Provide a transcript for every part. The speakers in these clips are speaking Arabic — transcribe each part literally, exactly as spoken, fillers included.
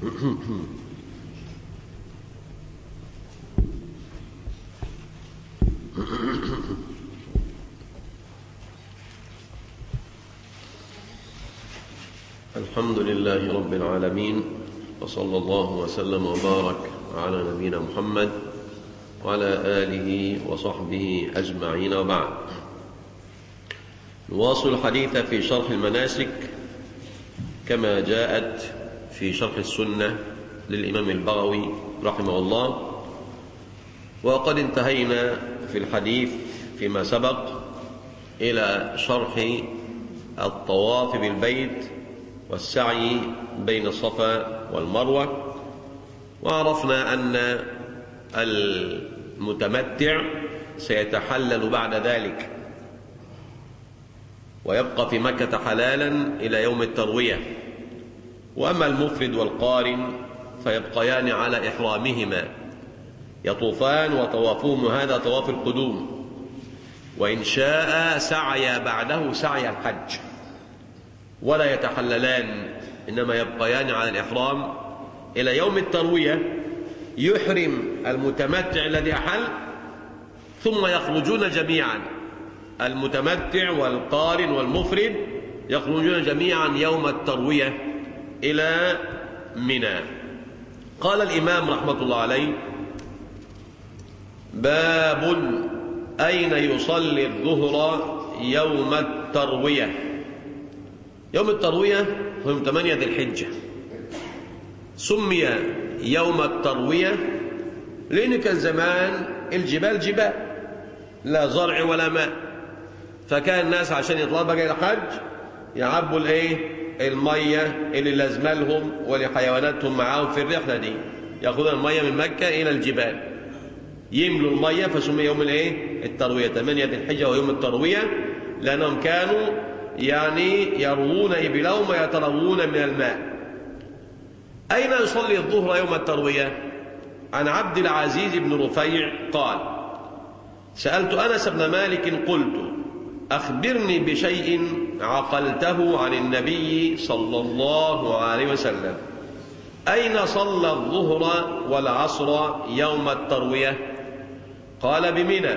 الحمد لله رب العالمين، وصلى الله وسلم وبارك على نبينا محمد وعلى آله وصحبه أجمعين، وبعد. نواصل الحديث في شرح المناسك كما جاءت في شرح السنة للإمام البغوي رحمه الله. وقد انتهينا في الحديث فيما سبق إلى شرح الطواف بالبيت والسعي بين الصفا والمروة، وعرفنا أن المتمتع سيتحلل بعد ذلك ويبقى في مكة حلالا إلى يوم التروية، وأما المفرد والقارن فيبقيان على إحرامهما، يطوفان وطوافهم هذا طواف القدوم، وإن شاء سعيا بعده سعي الحج ولا يتحللان، إنما يبقيان على الإحرام إلى يوم التروية. يحرم المتمتع الذي أحل ثم يخرجون جميعا، المتمتع والقارن والمفرد يخرجون جميعا يوم التروية إلى منى. قال الإمام رحمة الله عليه: باب أين يصلي الظهر يوم التروية. يوم التروية هو يوم ثمانية ذي الحجة، سمي يوم التروية لأن كان زمان الجبال جبال لا زرع ولا ماء، فكان الناس عشان يطلعوا بقى إلى الحج يعبوا الايه المية اللي لازمه لهم ولحيواناتهم معاهم في الرحلة دي، يأخذون المية من مكة إلى الجبال يملوا المية، فسمي يوم الايه التروية ثمانية ذي الحجة ويوم التروية، لأنهم كانوا يعني يروون إبلهم ويتروون من الماء. أين يصلي الظهر يوم التروية؟ عن عبد العزيز بن رفيع قال: سألت أنس بن مالك قلت: أخبرني بشيء عقلته عن النبي صلى الله عليه وسلم، أين صلى الظهر والعصر يوم التروية؟ قال: بمنى.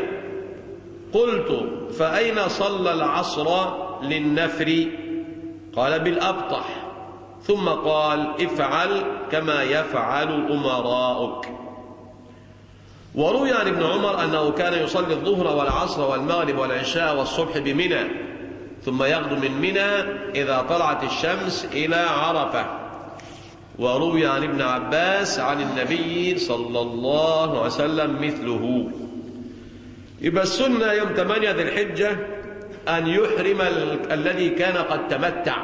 قلت: فأين صلى العصر للنفر؟ قال: بالأبطح. ثم قال: افعل كما يفعل أمراؤك. وروي عن ابن عمر أنه كان يصلي الظهر والعصر والمغرب والعشاء والصبح بمنى، ثم يغدو من منى إذا طلعت الشمس إلى عرفة. وروي عن ابن عباس عن النبي صلى الله عليه وسلم مثله. يبقى السنة يوم ثمانية ذي الحجة أن يحرم الذي كان قد تمتع،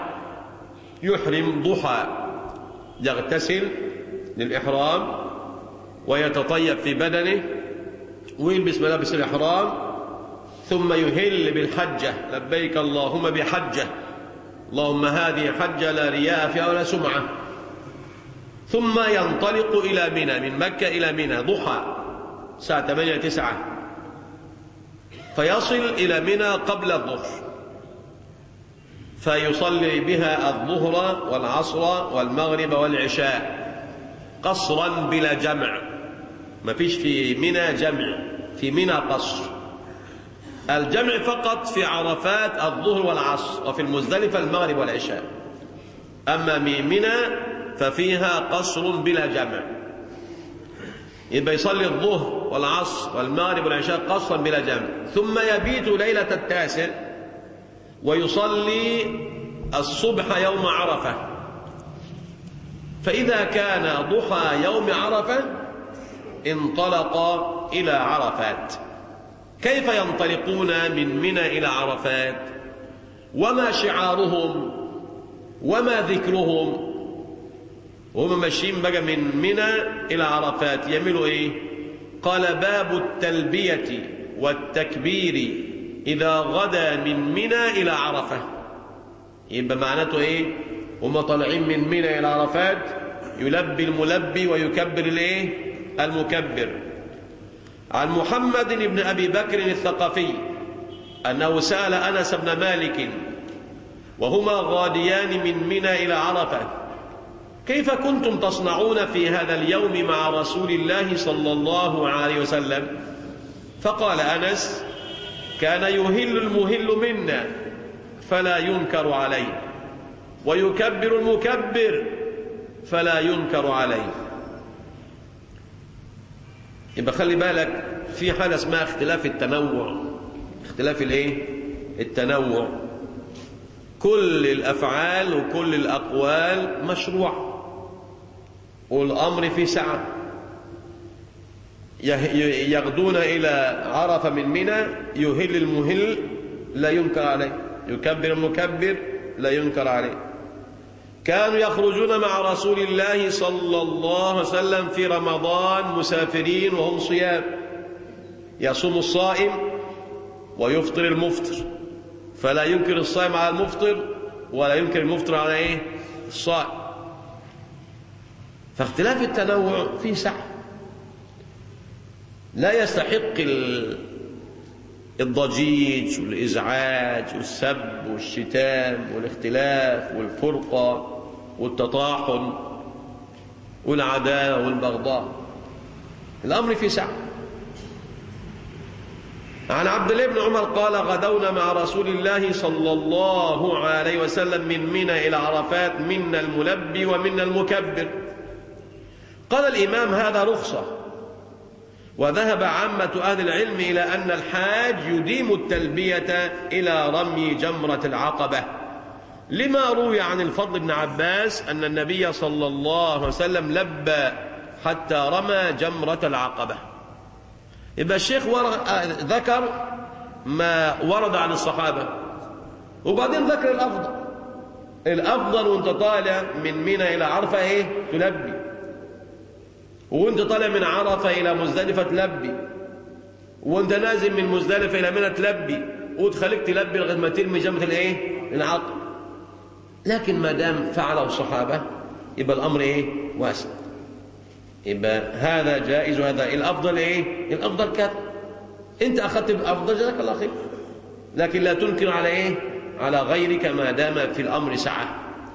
يحرم ضحى، يغتسل للإحرام ويتطيب في بدنه ويلبس ملابس الإحرام، ثم يهل بالحجة: لبيك اللهم بحجة، اللهم هذه حجة لا رياء فيها ولا سمعة. ثم ينطلق إلى منى، من مكة إلى منى ضحى الساعة ثمانية تسعة، فيصل إلى منى قبل الظهر، فيصلي بها الظهر والعصر والمغرب والعشاء قصرا بلا جمع، ما فيش في منى جمع، في منى قصر. الجمع فقط في عرفات الظهر والعصر، وفي المزدلفة المغرب والعشاء. أما من منى ففيها قصر بلا جمع، يبقى يصلي الظهر والعصر والمغرب والعشاء قصرا بلا جمع، ثم يبيت ليلة التاسع ويصلي الصبح يوم عرفة. فإذا كان ضحى يوم عرفة انطلق إلى عرفات. كيف ينطلقون من منى إلى عرفات؟ وما شعارهم وما ذكرهم؟ وهم ماشيين بقى من منى إلى عرفات يعملوا إيه؟ قال: باب التلبية والتكبير إذا غدا من منى إلى عرفة. يبقى معناته إيه؟ هم طالعين من منى إلى عرفات يلبي الملبي ويكبر الإيه؟ المكبر. عن محمد بن أبي بكر الثقفي أنه سأل أنس بن مالك وهما غاديان من منى إلى عرفة: كيف كنتم تصنعون في هذا اليوم مع رسول الله صلى الله عليه وسلم؟ فقال أنس: كان يهل المهل منا فلا ينكر عليه، ويكبر المكبر فلا ينكر عليه. يبقى خلي بالك في حالة اسمها اختلاف التنوع. اختلاف الايه؟ التنوع. كل الأفعال وكل الأقوال مشروع، والأمر في سعة. يغدون إلى عرفة من منى، يهل المهل لا ينكر عليه، يكبر المكبر لا ينكر عليه. كانوا يخرجون مع رسول الله صلى الله عليه وسلم في رمضان مسافرين وهم صيام، يصوم الصائم ويفطر المفطر، فلا ينكر الصائم على المفطر ولا ينكر المفطر على ايه؟ الصائم. فاختلاف التنوع فيه سعة، لا يستحق الضجيج والإزعاج والسب والشتام والاختلاف والفرقة والتطاحن والعداوة والبغضاء. الأمر في سعة. عن عبد الله بن عمر قال: غدونا مع رسول الله صلى الله عليه وسلم من منى إلى عرفات، منا الملبي ومنا المكبر. قال الإمام: هذا رخصة. وذهب عامة أهل العلم إلى أن الحاج يديم التلبية إلى رمي جمرة العقبة، لما روي عن الفضل بن عباس أن النبي صلى الله عليه وسلم لبى حتى رمى جمرة العقبة. يبقى الشيخ ذكر ما ورد عن الصحابة، وبعدين ذكر الأفضل. الأفضل وانت طالع من منى إلى عرفة ايه؟ تلبي. وانت طالع من عرفة إلى مزدلفة تلبي، وانت نازل من مزدلفة إلى منى تلبي، وتخليك تلبي لغاية ما ترمي جمرة الايه؟ العقبة. لكن ما دام فعله الصحابة يبقى الأمر ايه؟ واسع. يبقى هذا جائز وهذا الأفضل ايه؟ الأفضل كذا. انت أخذت بأفضل جزاك الله خير، لكن لا تنكر على ايه؟ على غيرك ما دام في الأمر سعة.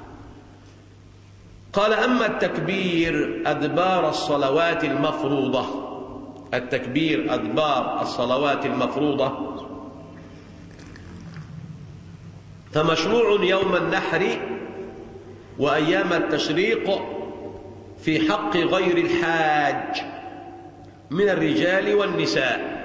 قال: أما التكبير أدبار الصلوات المفروضة، التكبير أدبار الصلوات المفروضة فمشروع يوم النحر وأيام التشريق في حق غير الحاج من الرجال والنساء.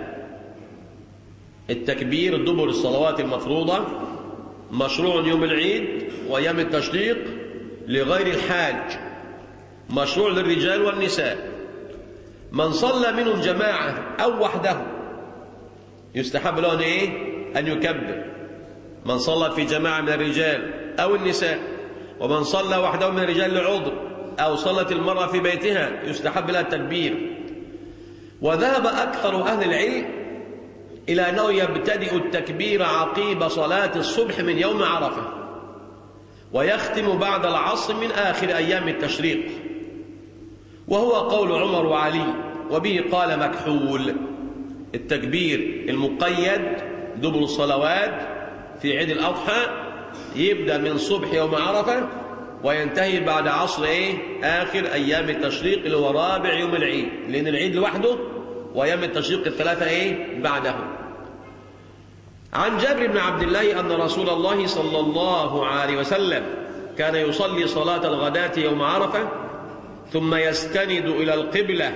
التكبير دبر الصلوات المفروضة مشروع يوم العيد وأيام التشريق لغير الحاج، مشروع للرجال والنساء. من صلى منهم جماعة أو وحده يستحب له أن إيه؟ أن يكبر. من صلى في جماعة من الرجال أو النساء، ومن صلى وحده من الرجال لعذر، أو صلت المرأة في بيتها يستحب لها التكبير. وذهب أكثر أهل العلم إلى أنه يبتدئ التكبير عقيب صلاة الصبح من يوم عرفة، ويختم بعد العصر من آخر أيام التشريق، وهو قول عمر وعلي، وبه قال مكحول. التكبير المقيد دبر الصلوات في عيد الأضحى يبدأ من صبح يوم عرفة وينتهي بعد عصر إيه؟ آخر أيام التشريق اللي هو رابع يوم العيد، لأن العيد لوحده وأيام التشريق الثلاثة إيه؟ بعده. عن جابر بن عبد الله أن رسول الله صلى الله عليه وسلم كان يصلي صلاة الغداة يوم عرفة ثم يستند إلى القبلة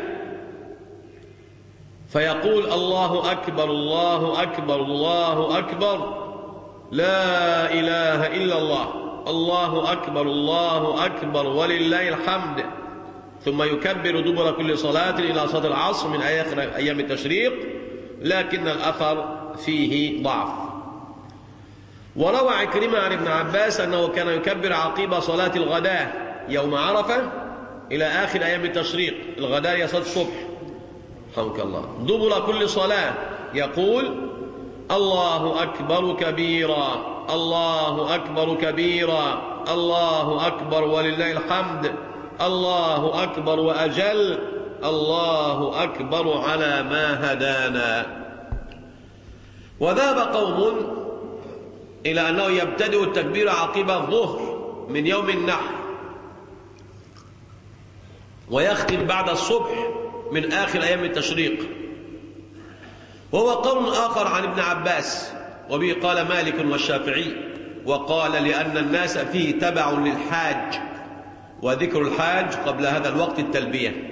فيقول: الله أكبر الله أكبر الله أكبر لا إله إلا الله، الله أكبر الله أكبر ولله الحمد، ثم يكبر دبر كل صلاة إلى صلاة العصر من آخر أيام التشريق، لكن الأثر فيه ضعف. وروى عكرمة عن ابن عباس أنه كان يكبر عقيب صلاة الغداة يوم عرفة إلى آخر أيام التشريق. الغداة هي صلاة الصبح، رحمك الله، دبر كل صلاة يقول: الله أكبر كبيرا الله أكبر كبيرا الله أكبر ولله الحمد الله أكبر وأجل الله أكبر على ما هدانا. وذهب قوم إلى أنه يبتدئ التكبير عقب الظهر من يوم النحر، ويختم بعد الصبح من آخر أيام التشريق. وهو قول آخر عن ابن عباس، وبه قال مالك والشافعي، وقال لأن الناس فيه تبع للحاج، وذكر الحاج قبل هذا الوقت التلبية.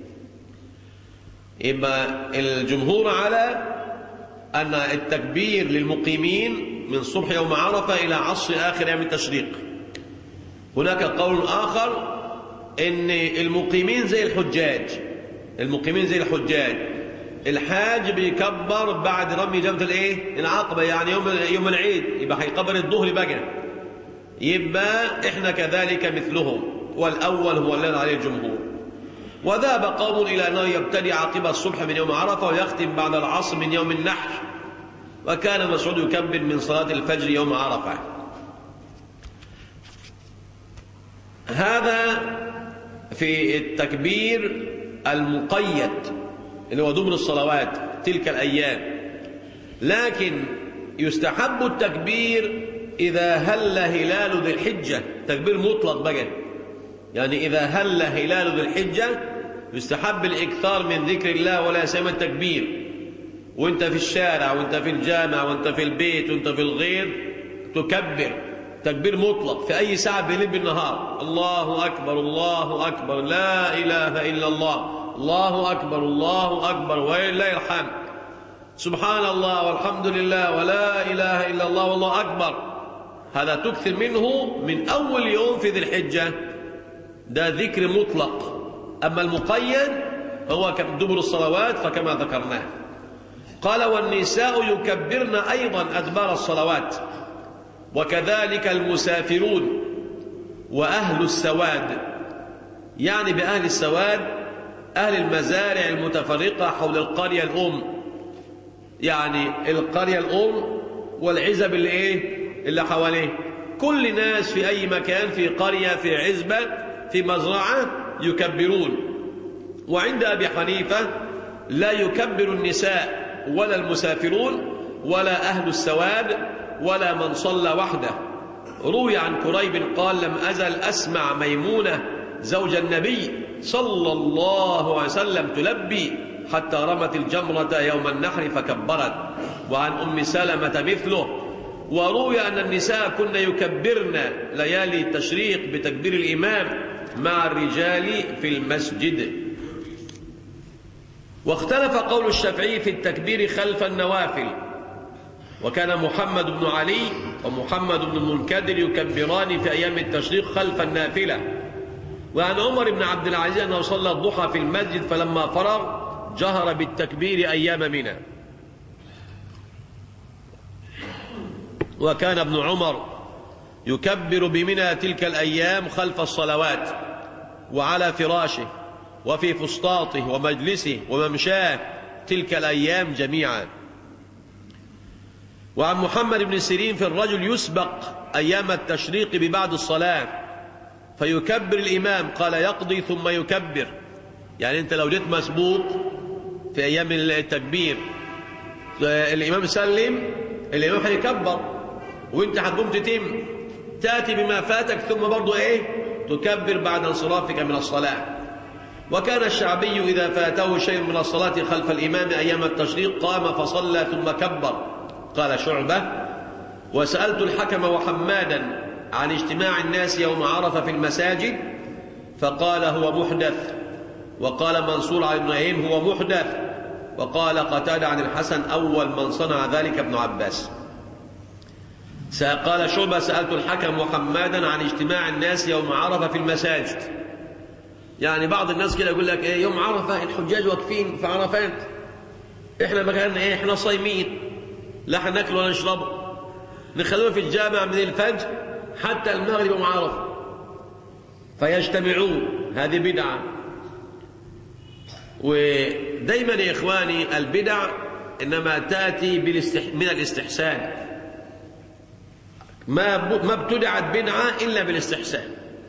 يبقى الجمهور على أن التكبير للمقيمين من صبح يوم عرفة إلى عصر آخر أيام التشريق. هناك قول آخر إن المقيمين زي الحجاج، المقيمين زي الحجاج، الحاج بيكبر بعد رمي جمرة الايه؟ العقبة، يعني يوم يوم العيد يبقى هيكبر الظهر بقى، يبقى احنا كذلك مثلهم، والأول هو الذي عليه الجمهور. وذهب قوم إلى أنه يبتدي عقب الصبح من يوم عرفة ويختم بعد العصر من يوم النحر، وكان مسعود يكبر من صلاة الفجر يوم عرفة. هذا في التكبير المقيد اللي هو دبر الصلوات تلك الأيام. لكن يستحب التكبير إذا هل هلال ذي الحجة، تكبير مطلق بقى، يعني إذا هل هلال ذي الحجة يستحب الإكثار من ذكر الله ولا سيما التكبير، وانت في الشارع وانت في الجامع وانت في البيت وانت في الغير تكبر تكبير مطلق في أي ساعة بالليل بالنهار. الله أكبر الله أكبر لا إله إلا الله، الله أكبر الله أكبر ولله الحمد، سبحان الله والحمد لله ولا إله إلا الله والله أكبر. هذا تكثر منه من أول يوم في ذي الحجة، ده ذكر مطلق. أما المقيد هو دبر الصلوات فكما ذكرناه. قال والنساء يكبرن أيضا أدبار الصلوات، وكذلك المسافرون وأهل السواد. يعني بأهل السواد أهل المزارع المتفرقة حول القرية الأم، يعني القرية الأم والعزب اللي إيه اللي حواليه، كل ناس في أي مكان، في قرية في عزبة في مزرعة يكبرون. وعند أبي حنيفة لا يكبر النساء ولا المسافرون ولا أهل السواد ولا من صلى وحده. روي عن كريب قال لم أزل أسمع ميمونة زوج النبي صلى الله عليه وسلم تلبي حتى رمت الجمرة يوم النحر فكبرت. وعن أم سلمة مثله. وروي أن النساء كن يكبرن ليالي التشريق بتكبير الإمام مع الرجال في المسجد. واختلف قول الشافعي في التكبير خلف النوافل، وكان محمد بن علي ومحمد بن المنكدر يكبران في أيام التشريق خلف النافلة. وعن عمر بن عبد العزيز أنه صلى الضحى في المسجد فلما فرغ جهر بالتكبير أيام منى. وكان ابن عمر يكبر بمنى تلك الأيام خلف الصلوات وعلى فراشه وفي فسطاطه ومجلسه وممشاه تلك الأيام جميعا. وعن محمد بن سيرين في الرجل يسبق أيام التشريق ببعد الصلاة فيكبر الإمام، قال يقضي ثم يكبر. يعني أنت لو جيت مسبوق في أيام التكبير الإمام سلم، الإمام هيكبر وأنت هتقوم تتم تأتي بما فاتك ثم برضو إيه تكبر بعد انصرافك من الصلاة. وكان الشعبي إذا فاته شيء من الصلاة خلف الإمام أيام التشريق قام فصلى ثم كبر. قال شعبة وسألت الحكم وحمادا عن اجتماع الناس يوم عرفة في المساجد فقال هو محدث. وقال منصور على ابن أيم هو محدث. وقال قتادة عن الحسن أول من صنع ذلك ابن عباس. قال شعبة سألت الحكم وحمادا عن اجتماع الناس يوم عرفة في المساجد. يعني بعض الناس كده يقول لك ايه يوم عرفة الحجاج واقفين في عرفات، احنا مكاننا ايه احنا صايمين لا هناكل ولا نشرب، نخلونا في الجامع من الفجر حتى المغرب يوم عرفة فيجتمعون. هذه بدعة. ودايما يا إخواني البدع إنما تأتي من الاستحسان، ما ما ابتدعت بدعة إلا بالاستحسان.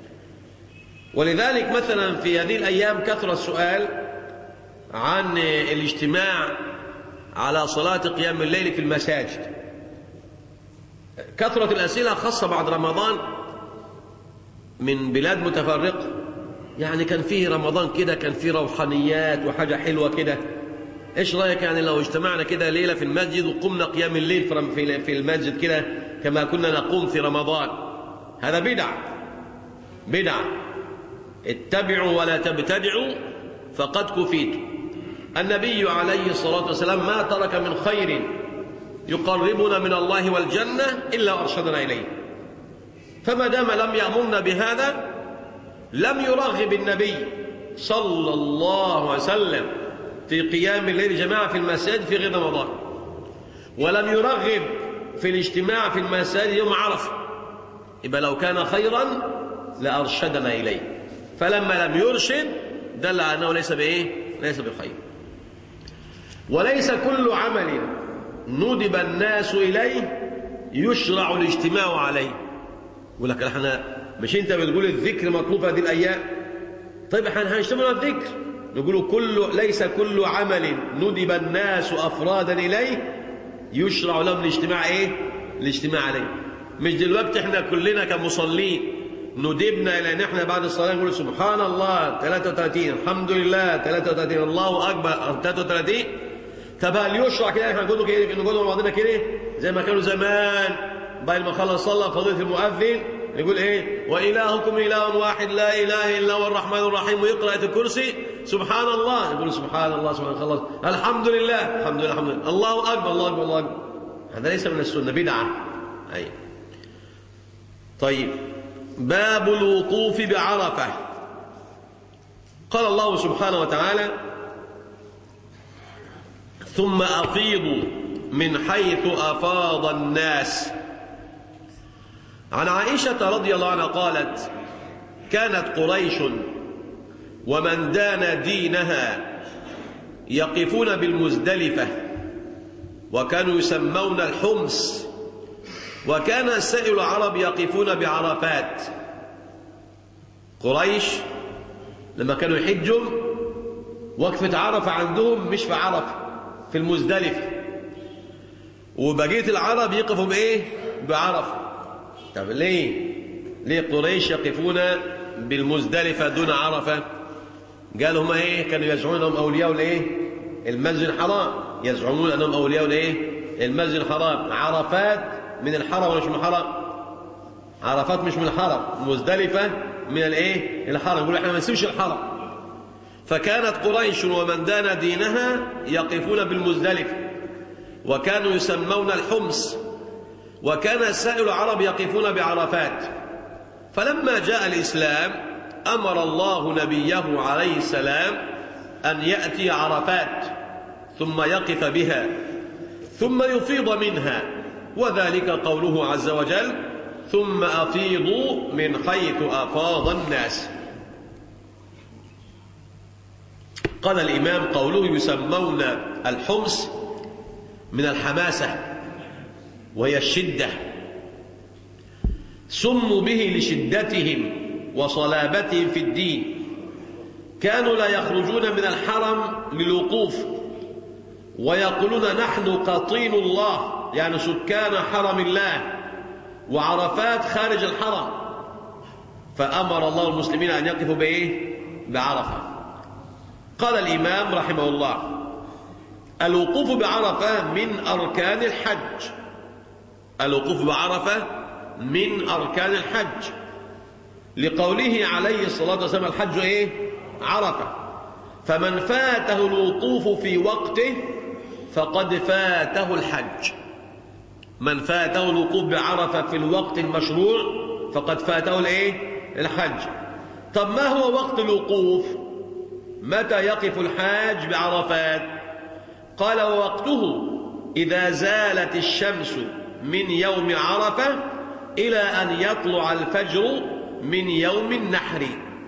ولذلك مثلا في هذه الأيام كثر السؤال عن الاجتماع على صلاة قيام الليل في المساجد، كثرة الأسئلة خاصة بعد رمضان من بلاد متفرقة. يعني كان فيه رمضان كده، كان فيه روحانيات وحاجة حلوة كده. إيش رأيك يعني لو اجتمعنا كده ليلة في المسجد وقمنا قيام الليل في المسجد كده كما كنا نقوم في رمضان؟ هذا بدع بدع. اتبعوا ولا تبتدعوا فقد كفيتم. النبي عليه الصلاة والسلام ما ترك من خير يقربنا من الله والجنة إلا وأرشدنا إليه. فما دام لم يأمرنا بهذا لم يرغب النبي صلى الله عليه وسلم في قيام الليل جماعة في المساجد في غير رمضان، ولم يرغب في الاجتماع في المساجد يوم عرفة. يبقى لو كان خيرا لأرشدنا إليه، فلما لم يرشد دل على أنه ليس بإيه؟ ليس بخير. وليس كل عمل ندب الناس إليه يشرع الاجتماع عليه. يقول لك احنا مش انت بتقول الذكر مطلوب هذه الأيام؟ طيب احنا هنجتمع على الذكر. نقول كل ليس كل عمل ندب الناس أفرادا إليه يشرع لهم الاجتماع ايه؟ الاجتماع عليه. مش دلوقتي احنا كلنا كمصلين ندبنا إلى أن احنا بعد الصلاة نقول سبحان الله ثلاثة وثلاثين، الحمد لله ثلاثة وثلاثين، الله أكبر ثلاثة وثلاثين. طب هل يشرع كده احنا نقول كده نقول مع بعضنا كده زي ما كانوا زمان بعد ما خلص صلى فضيلة المؤذن يقول ايه؟ وإلهكم إله واحد لا إله إلا هو الرحمن الرحيم، ويقرأ الكرسي سبحان الله يقول سبحان الله سبحان الله، خلص الحمد لله الحمد لله الحمد لله، الله أكبر الله أكبر الله أكبر. هذا ليس من السنة، بدعة. أي طيب، باب الوقوف بعرفة. قال الله سبحانه وتعالى ثم أفيضوا من حيث أفاض الناس. عن عائشة رضي الله عنها قالت كانت قريش ومن دان دينها يقفون بالمزدلفة وكانوا يسمون الحمص، وكان سائر العرب يقفون بعرفات. قريش لما كانوا يحجوا وقفة عرفة عندهم مش في عرفة، في المزدلفة، وبقية العرب يقفوا بإيه؟ بعرفة. طب ليه؟ ليه قريش يقفون بالمزدلفة دون عرفة؟ قال هم إيه؟ كانوا يزعمون أنهم أولياء الإيه؟ المسجد الحرام، يزعمون أنهم أولياء الإيه؟ المسجد الحرام. عرفات من الحرم ولا مش من الحرم؟ عرفات مش من الحرم، مزدلفة من الايه؟ الحرم. يقول احنا ما نسيبش الحرم. فكانت قريش ومن دان دينها يقفون بالمزدلفة وكانوا يسمون الحمص، وكان سائر العرب يقفون بعرفات. فلما جاء الإسلام أمر الله نبيه عليه السلام أن يأتي عرفات ثم يقف بها ثم يفيض منها، وذلك قوله عز وجل ثم أفيضوا من حيث أفاض الناس. قال الإمام قوله يسمون الحمص من الحماسة وهي الشدة، سموا به لشدتهم وصلابتهم في الدين. كانوا لا يخرجون من الحرم للوقوف ويقولون نحن قطين الله، يعني سكان حرم الله، وعرفات خارج الحرم. فأمر الله المسلمين أن يقفوا بإيه؟ بعرفة. قال الإمام رحمه الله الوقوف بعرفة من أركان الحج. الوقوف بعرفة من أركان الحج، لقوله عليه الصلاة والسلام الحج إيه؟ عرفة. فمن فاته الوقوف في وقته فقد فاته الحج. من فاته الوقوف بعرفة في الوقت المشروع فقد فاته الايه؟ الحج. طب ما هو وقت الوقوف؟ متى يقف الحاج بعرفات؟ قال ووقته إذا زالت الشمس من يوم عرفة إلى أن يطلع الفجر من يوم النحر.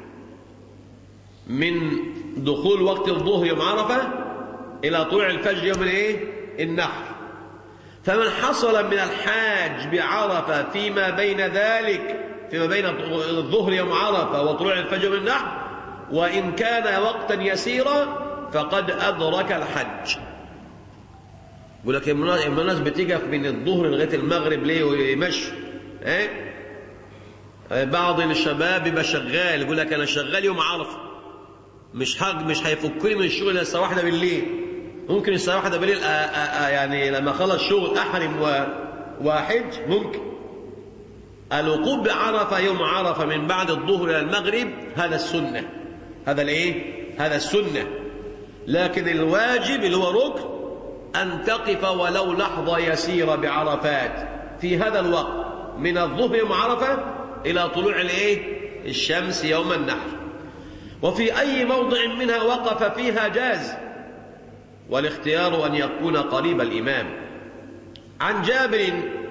من دخول وقت الظهر يوم عرفة إلى طلوع الفجر يوم الايه؟ النحر. فمن حصل من الحاج بعرفة فيما بين ذلك، فيما بين الظهر يوم عرفة وطلوع الفجر من النحر، وإن كان وقتا يسيرا فقد أدرك الحج. يقول لك الناس بتقف من الظهر لغاية المغرب ليه ويمشي؟ ايه؟ بعض الشباب يبقى شغال يقول لك أنا شغال يوم عرفة، مش حق مش هيفكني من الشغل الساعة واحدة بالليل. ممكن الساعة واحدة بالليل آآ آآ يعني لما خلص شغل أحرم وأحج. ممكن الوقوف بعرفة يوم عرفة من بعد الظهر إلى المغرب هذا السنة، هذا الإيه؟ هذا السنة. لكن الواجب اللي هو ركن أن تقف ولو لحظة يسيرة بعرفات في هذا الوقت من الظهر يوم عرفة إلى طلوع الإيه؟ الشمس يوم النحر. وفي أي موضع منها وقف فيها جاز، والاختيار أن يكون قريب الإمام. عن جابر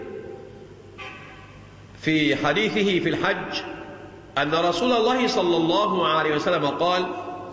في حديثه في الحج أن رسول الله صلى الله عليه وسلم قال: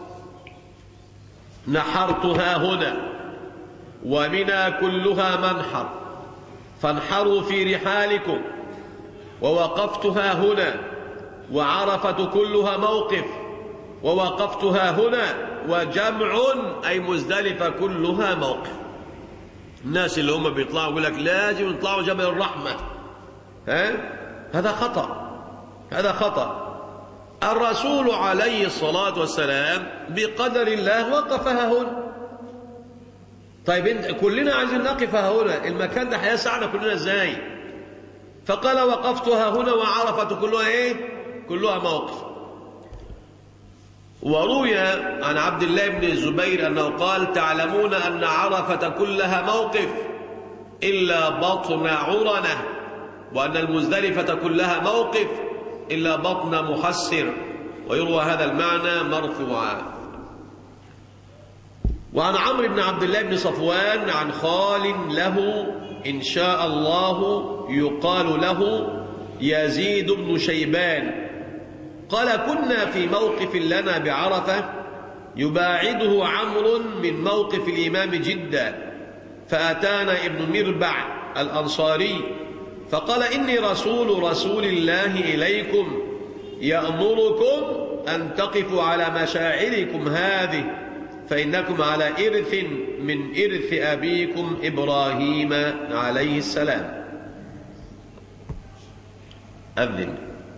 نحرتها هنا ومنى كلها منحر فانحروا في رحالكم، ووقفتها هنا وعرفة كلها موقف ووقفتها هنا، وجمع أي مزدلفة كلها موقف. الناس اللي هم بيطلعوا يقول لك لازم يطلعوا جبل الرحمة، ها؟ هذا خطأ، هذا خطأ. الرسول عليه الصلاة والسلام بقدر الله وقفها هنا. طيب كلنا عايزين نقفها هنا، المكان ده هيسعنا كلنا ازاي؟ فقال وقفتها هنا وعرفة كلها ايه؟ كلها موقف. وروي عن عبد الله بن الزبير أنه قال: تعلمون أن عرفة كلها موقف إلا بطن عرنة، وأن المزدلفة كلها موقف إلا بطن محسر. ويروى هذا المعنى مرفوعا. وعن عمرو بن عبد الله بن صفوان عن خال له إن شاء الله يقال له يزيد بن شيبان قال: كنا في موقف لنا بعرفة يباعده عمرو من موقف الإمام جدا، فأتانا ابن مربع الأنصاري فقال: إني رسول رسول الله إليكم يأمركم أن تقفوا على مشاعركم هذه، فإنكم على إرث من إرث أبيكم إبراهيم عليه السلام. أذن.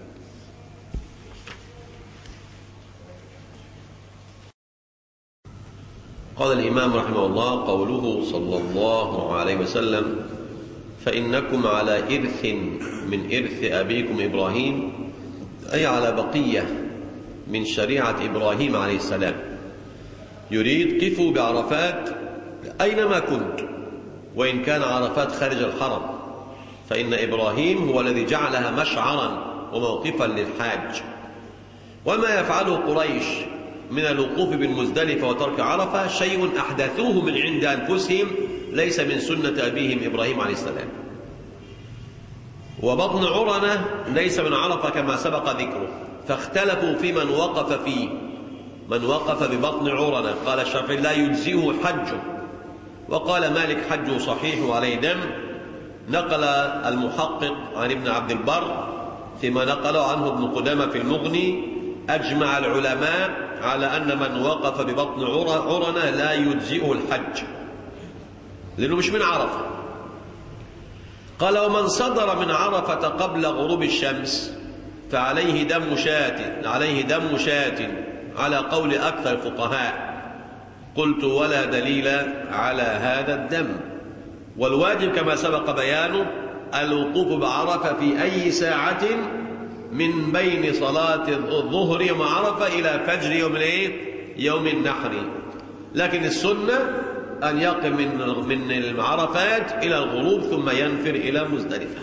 قال الإمام رحمه الله: قوله صلى الله عليه وسلم فإنكم على إرث من إرث أبيكم إبراهيم، أي على بقية من شريعة إبراهيم عليه السلام. يريد قفوا بعرفات أينما كنت، وإن كان عرفات خارج الحرم، فإن إبراهيم هو الذي جعلها مشعرا وموقفا للحاج. وما يفعله قريش من الوقوف بالمزدلفة وترك عرفة شيء أحدثوه من عند أنفسهم، ليس من سنة أبيهم إبراهيم عليه السلام. وبطن عرنة ليس من عرفة كما سبق ذكره، فاختلفوا في من وقف فيه. من وقف ببطن عرنة قال الشافعي لا يجزئه حجه، وقال مالك حجه صحيح وعليه دم. نقل المحقق عن ابن عبد البر فيما نقله عنه ابن قدامة في المغني: أجمع العلماء على أن من وقف ببطن عرنة لا يجزئه الحج لأنه مش من عرفة. قال: ومن صدر من عرفة قبل غروب الشمس فعليه دم شاة عليه دم شاة على قول أكثر الفقهاء. قلت: ولا دليل على هذا الدم. والواجب كما سبق بيانه الوقوف بعرفة في أي ساعة من بين صلاة الظهر يوم عرفة إلى فجر يوم الايه؟ يوم النحر. لكن السنة أن يقف من من العرفات إلى الغروب ثم ينفر إلى مزدلفة.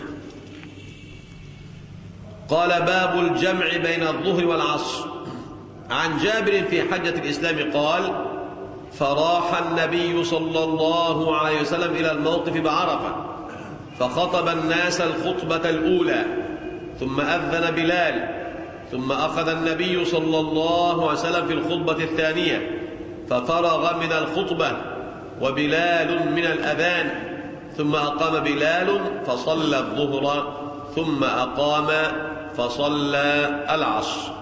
قال: باب الجمع بين الظهر والعصر. عن جابر في حجة الإسلام قال: فراح النبي صلى الله عليه وسلم إلى الموقف بعرفة فخطب الناس الخطبة الأولى، ثم أذن بلال، ثم أخذ النبي صلى الله عليه وسلم في الخطبة الثانية ففرغ من الخطبة وبلال من الأذان، ثم أقام بلال فصلى الظهر، ثم أقام فصلى العصر.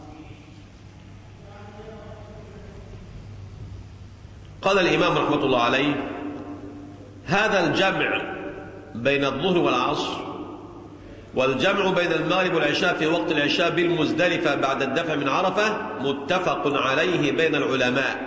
قال الإمام رحمة الله عليه: هذا الجمع بين الظهر والعصر والجمع بين المغرب والعشاء في وقت العشاء بالمزدلفة بعد الدفع من عرفة متفق عليه بين العلماء.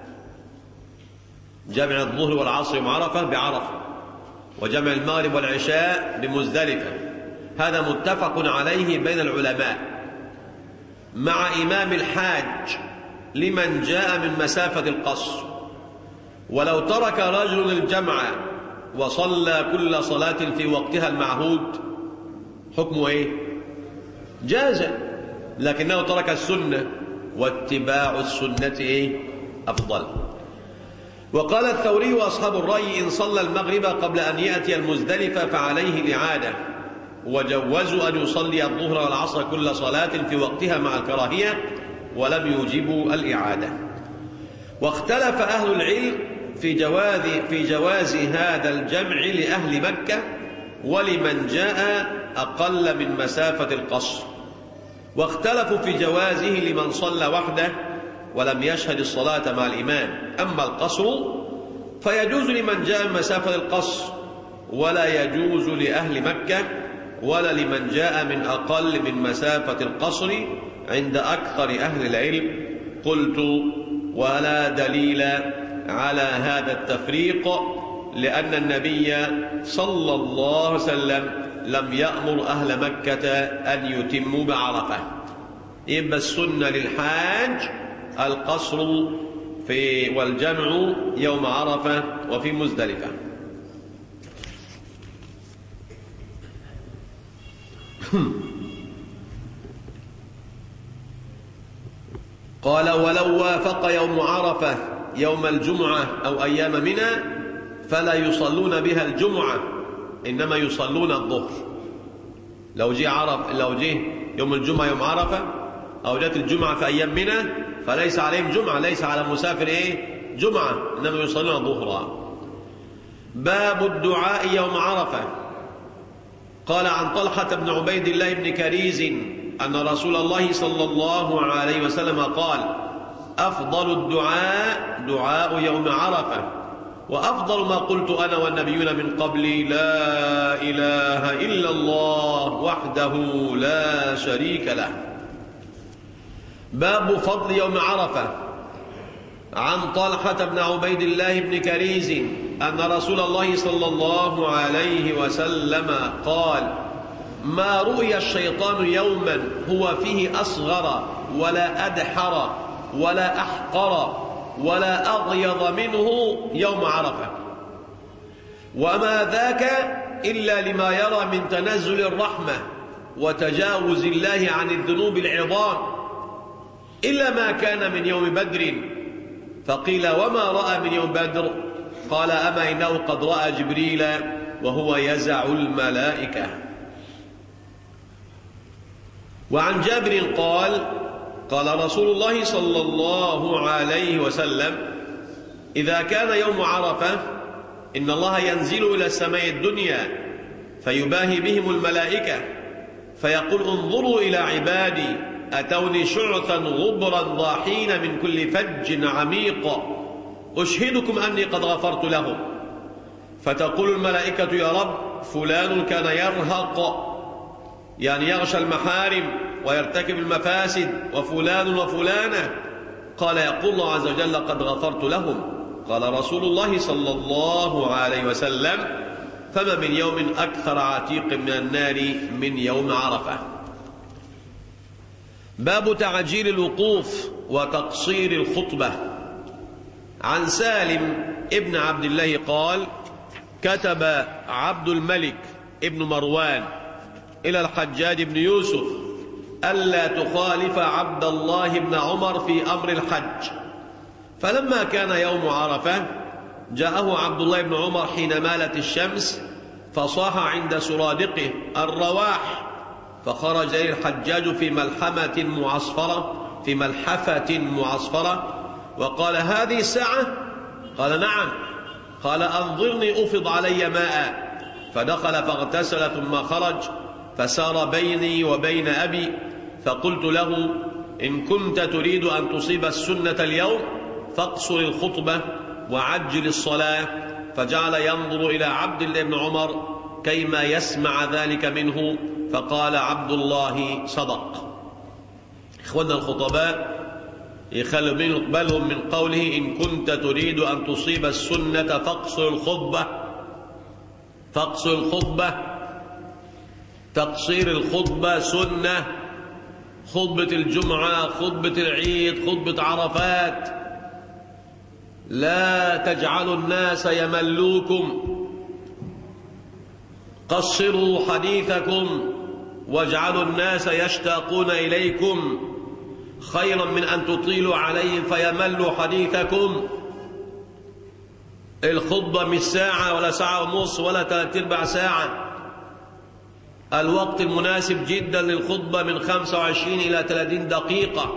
جمع الظهر والعصر يوم عرفة بعرفة، وجمع المغرب والعشاء بمزدلفة، هذا متفق عليه بين العلماء، مع إمام الحاج لمن جاء من مسافة القصر. ولو ترك رجل الجمع وصلى كل صلاة في وقتها المعهود حكمه ايه؟ جاز، لكنه ترك السنة، واتباع السنة ايه؟ أفضل. وقال الثوري وأصحاب الرأي إن صلى المغرب قبل أن يأتي المزدلفة فعليه الإعادة، وجوزوا أن يصلي الظهر والعصر كل صلاة في وقتها مع الكراهية، ولم يوجبوا الإعادة. واختلف أهل العلم في جواز في جواز هذا الجمع لأهل مكة ولمن جاء أقل من مسافة القصر، واختلفوا في جوازه لمن صلى وحده ولم يشهد الصلاة مع الإمام. أما القصر فيجوز لمن جاء من مسافة القصر، ولا يجوز لأهل مكة ولا لمن جاء من أقل من مسافة القصر عند أكثر أهل العلم. قلت ولا دليل على هذا التفريق، لأن النبي صلى الله عليه وسلم لم يأمر أهل مكة أن يتموا بعرفة. يبقى السنة للحاج القصر في والجمع يوم عرفة وفي مزدلفة. قال ولو وافق يوم عرفة يوم الجمعة أو أيام منى فلا يصلون بها الجمعة، إنما يصلون الظهر. لو جه عرف لو جه يوم الجمعة يوم عرفة أو جاءت الجمعة في أيام منى فليس عليهم جمعة، ليس على المسافر إيه جمعة، إنما يصلون الظهر. باب الدعاء يوم عرفة. قال عن طلحة بن عبيد الله بن كريز أن رسول الله صلى الله عليه وسلم قال أفضل الدعاء دعاء يوم عرفة، وأفضل ما قلت أنا والنبيون من قبلي لا إله إلا الله وحده لا شريك له. باب فضل يوم عرفة. عن طلحة بن عبيد الله بن كريز أن رسول الله صلى الله عليه وسلم قال ما رؤي الشيطان يوما هو فيه أصغر ولا أدحر ولا أحقر ولا أغيظ منه يوم عرفة، وما ذاك إلا لما يرى من تنزل الرحمة وتجاوز الله عن الذنوب العظام، إلا ما كان من يوم بدر. فقيل وما رأى من يوم بدر؟ قال أما إنه قد رأى جبريل وهو يزع الملائكة. وعن جابر قال قال رسول الله صلى الله عليه وسلم إذا كان يوم عرفة إن الله ينزل إلى السماء الدنيا فيباهي بهم الملائكة فيقول انظروا إلى عبادي أتوني شعثا غبرا ضاحين من كل فج عميق أشهدكم أني قد غفرت لهم. فتقول الملائكة يا رب فلان كان يرهق، يعني يغشى المحارم ويرتكب المفاسد، وفلان وفلانة. قال يقول الله عز وجل قد غفرت لهم. قال رسول الله صلى الله عليه وسلم فما من يوم أكثر عتيق من النار من يوم عرفة. باب تعجيل الوقوف وتقصير الخطبة. عن سالم ابن عبد الله قال كتب عبد الملك ابن مروان إلى الحجاج بن يوسف ألا تخالف عبد الله بن عمر في أمر الحج. فلما كان يوم عرفة جاءه عبد الله بن عمر حين مالت الشمس فصاح عند سرادقه الرواح، فخرج إليه الحجاج في ملحمة معصفرة في ملحفة معصفرة وقال هذه الساعة؟ قال نعم. قال أنظرني أفض علي ماء. فدخل فاغتسل ثم خرج فسار بيني وبين أبي، فقلت له إن كنت تريد أن تصيب السنة اليوم فاقصر الخطبة وعجل الصلاة. فجعل ينظر إلى عبد الله بن عمر كيما يسمع ذلك منه، فقال عبد الله صدق. إخواننا الخطباء يخلوا بالهم من قوله إن كنت تريد أن تصيب السنة فاقصر الخطبة. فاقصر الخطبة، تقصير الخطبة سنة. خطبة الجمعة، خطبة العيد، خطبة عرفات. لا تجعلوا الناس يملوكم، قصروا حديثكم واجعلوا الناس يشتاقون إليكم خيرا من أن تطيلوا عليهم فيملوا حديثكم. الخطبة مش ساعة ولا ساعة ونص ولا ثلاث ارباع ساعة. الوقت المناسب جدا للخطبة من خمسة وعشرين إلى ثلاثين دقيقة.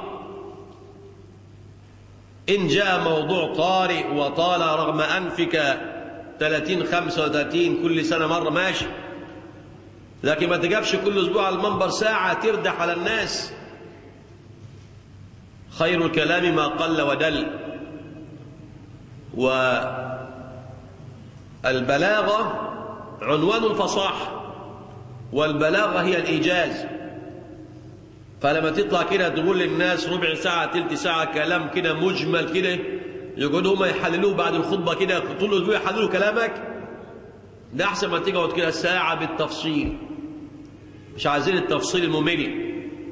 إن جاء موضوع طارئ وطال رغم أنفك ثلاثين خمسة وثلاثين كل سنة مرة ماشي، لكن ما تجابش كل أسبوع على المنبر ساعة تردح على الناس. خير الكلام ما قل ودل. والبلاغة عنوان الفصاحة، والبلاغة هي الإيجاز. فلما تطلع كده تقول للناس ربع ساعة تلت ساعة كلام كده مجمل كده، يقعدوا هم يحللوه بعد الخطبة كده طول الأسبوع يحللوا كلامك، ده أحسن ما تقعد كده ساعة بالتفصيل. مش عايزين التفصيل الممل.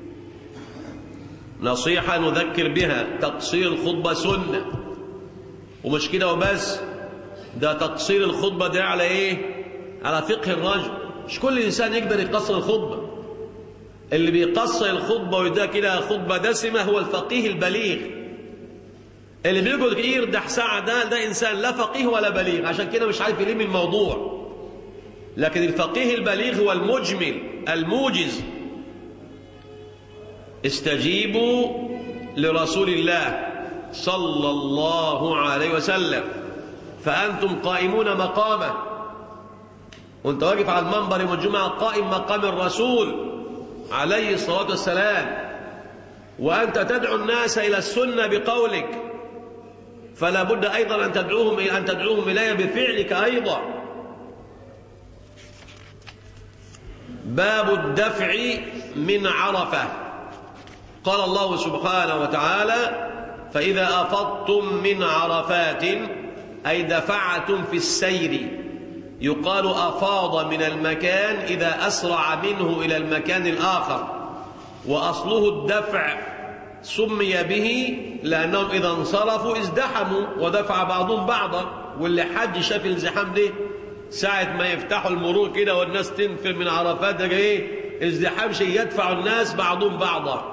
نصيحة نذكر بها، تقصير الخطبة سنة. ومش كده وبس، ده تقصير الخطبة ده على إيه؟ على فقه الرجل. مش كل إنسان يقدر يقصر الخطبة. اللي بيقصر الخطبة وده كده خطبة دسمة هو الفقيه البليغ. اللي بيقعد يردح ساعة ده ده إنسان لا فقيه ولا بليغ، عشان كده مش عارف يلم الموضوع. لكن الفقيه البليغ هو المجمل الموجز. استجيبوا لرسول الله صلى الله عليه وسلم فأنتم قائمون مقامه. وانت واقف على المنبر يوم الجمعة قائم مقام الرسول عليه الصلاة والسلام، وأنت تدعو الناس إلى السنة بقولك، فلا بد أيضا أن تدعوهم أن تدعوهم إليها بفعلك أيضا. باب الدفع من عرفة. قال الله سبحانه وتعالى فإذا أفضتم من عرفات أي دفعتم في السير. يقال أفاض من المكان إذا أسرع منه إلى المكان الآخر، وأصله الدفع سمي به لأنهم إذا انصرفوا ازدحموا ودفع بعضهم بعضا. واللي حج شاف الزحام ده ساعة ما يفتحوا المرور كده والناس تنفر من عرفات ده ايه ازدحام شيء يدفع الناس بعضهم بعضا.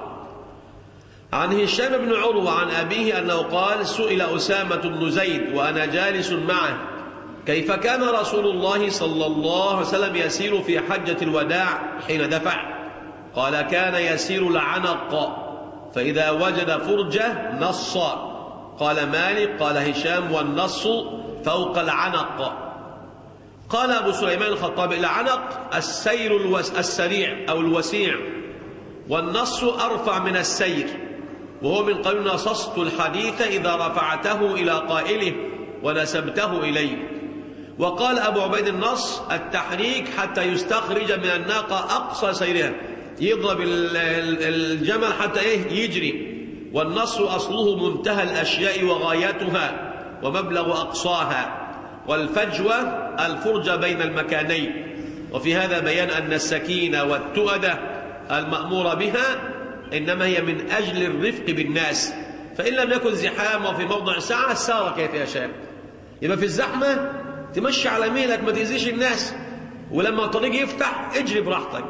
عن هشام بن عروة عن أبيه أنه قال سئل أسامة بن زيد وأنا جالس معه كيف كان رسول الله صلى الله عليه وسلم يسير في حجة الوداع حين دفع؟ قال كان يسير العنق فإذا وجد فرجة نص. قال مالك قال هشام والنص فوق العنق. قال أبو سليمان الخطابي العنق السير الوس السريع أو الوسيع، والنص أرفع من السير، وهو من قول نصصت الحديث إذا رفعته إلى قائله ونسبته إليه. وقال أبو عبيد النص التحريك حتى يستخرج من الناقة أقصى سيرها، يضرب الجمل حتى إيه يجري. والنص أصله منتهى الأشياء وغايتها ومبلغ أقصاها، والفجوة الفرجة بين المكانين. وفي هذا بيان أن السكينة والتؤدة المأمورة بها إنما هي من أجل الرفق بالناس، فإن لم يكن زحام وفي موضع ساعة سار كيف يشاء. يبقى في الزحمة تمشي على ميلك ما تأذيش الناس، ولما الطريق يفتح اجري براحتك.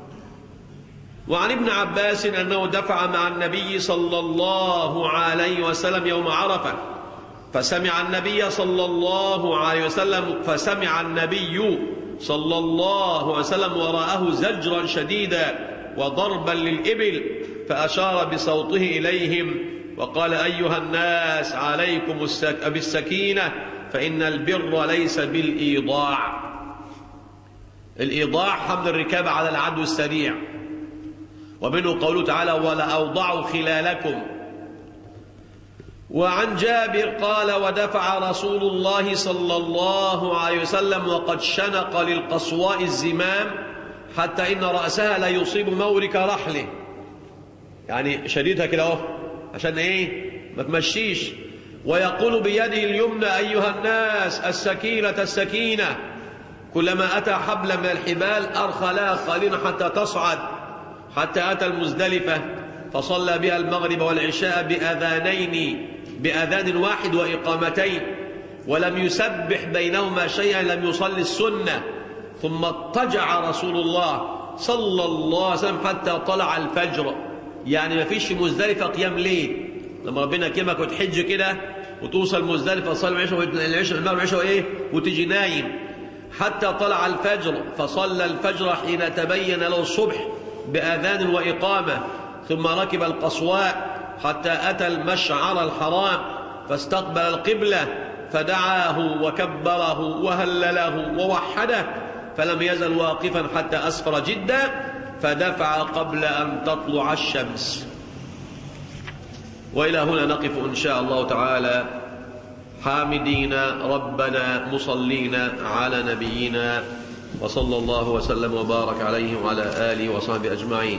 وعن ابن عباس أنه دفع مع النبي صلى الله عليه وسلم يوم عرفة فسمع النبي صلى الله عليه وسلم فسمع النبي صلى الله عليه وسلم وراءه زجرا شديدا وضربا للإبل فأشار بصوته إليهم وقال أيها الناس عليكم بالسكينة فإن البر ليس بالإيضاع. الإيضاع حمل الركاب على العدو السريع، ومنه قوله تعالى ولأوضعوا خلالكم. وعن جابر قال ودفع رسول الله صلى الله عليه وسلم وقد شنق للقصواء الزمام حتى إن رأسها لا يصيب مورك رحله، يعني شديدها كده اهو عشان ايه ما تمشيش. ويقول بيده اليمنى أيها الناس السكينة السكينة، كلما أتى حبل من الحبال أرخى لها قليلا حتى تصعد، حتى أتى المزدلفة فصلى بها المغرب والعشاء بأذانين، بأذان واحد وإقامتين، ولم يسبح بينهما شيئا، لم يصلي السنة. ثم اضطجع رسول الله صلى الله عليه وسلم حتى طلع الفجر، يعني ما فيش في مزدلفة قيام ليل. لما ربنا كيمك وتحج كده وتوصل مزدلفة تصلي العشاء والعشاء المغرب والعشاء وايه وتجي نايم حتى طلع الفجر، فصلى الفجر حين تبين له الصبح بأذان وإقامة، ثم ركب القصواء حتى أتى المشعر الحرام فاستقبل القبلة فدعاه وكبره وهلله ووحده، فلم يزل واقفا حتى أسفر جدا فدفع قبل أن تطلع الشمس. وإلى هنا نقف إن شاء الله تعالى، حامدين ربنا مصلين على نبينا، وصلى الله وسلم وبارك عليه وعلى آله وصحبه أجمعين.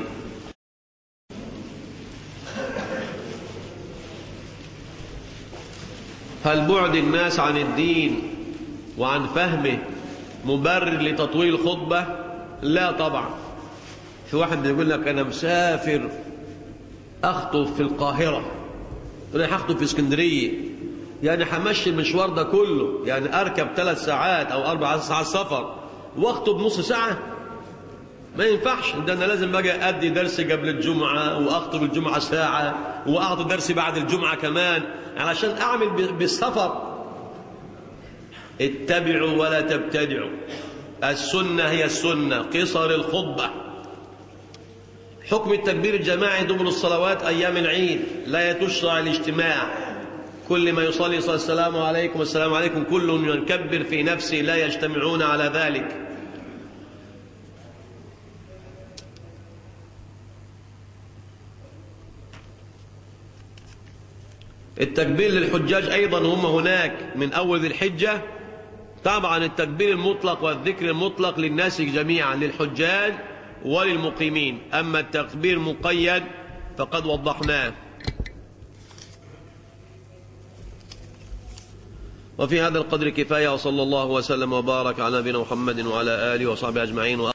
هل بعد الناس عن الدين وعن فهمه مبرر لتطويل الخطبة؟ لا طبعا. في واحد بيقول لك أنا مسافر أخطب في القاهرة، أنا هخطب في اسكندرية، يعني همشي المشوار ده كله، يعني أركب ثلاث ساعات أو أربع ساعات سفر وأخطب نص ساعة؟ ما ينفعش. ده أنا لازم بقى أدي درس قبل الجمعة وأخطب الجمعة ساعة وأعطي درس بعد الجمعة كمان علشان أعمل بالسفر. اتبعوا ولا تبتدعوا، السنة هي السنة، قصر الخطبة. حكم التكبير الجماعي دبر الصلوات أيام العيد، لا تشرع الاجتماع. كل ما يصلي صلى السلام عليكم والسلام عليكم كل يكبر في نفسه، لا يجتمعون على ذلك. التكبير للحجاج أيضا هم هناك من أول ذي الحجة. طبعا التكبير المطلق والذكر المطلق للناس جميعا، للحجاج وللمقيمين، أما التكبير مقيد فقد وضحناه. وفي هذا القدر كفاية، وصلى الله وسلم وبارك على نبينا محمد وعلى آله وصحبه أجمعين.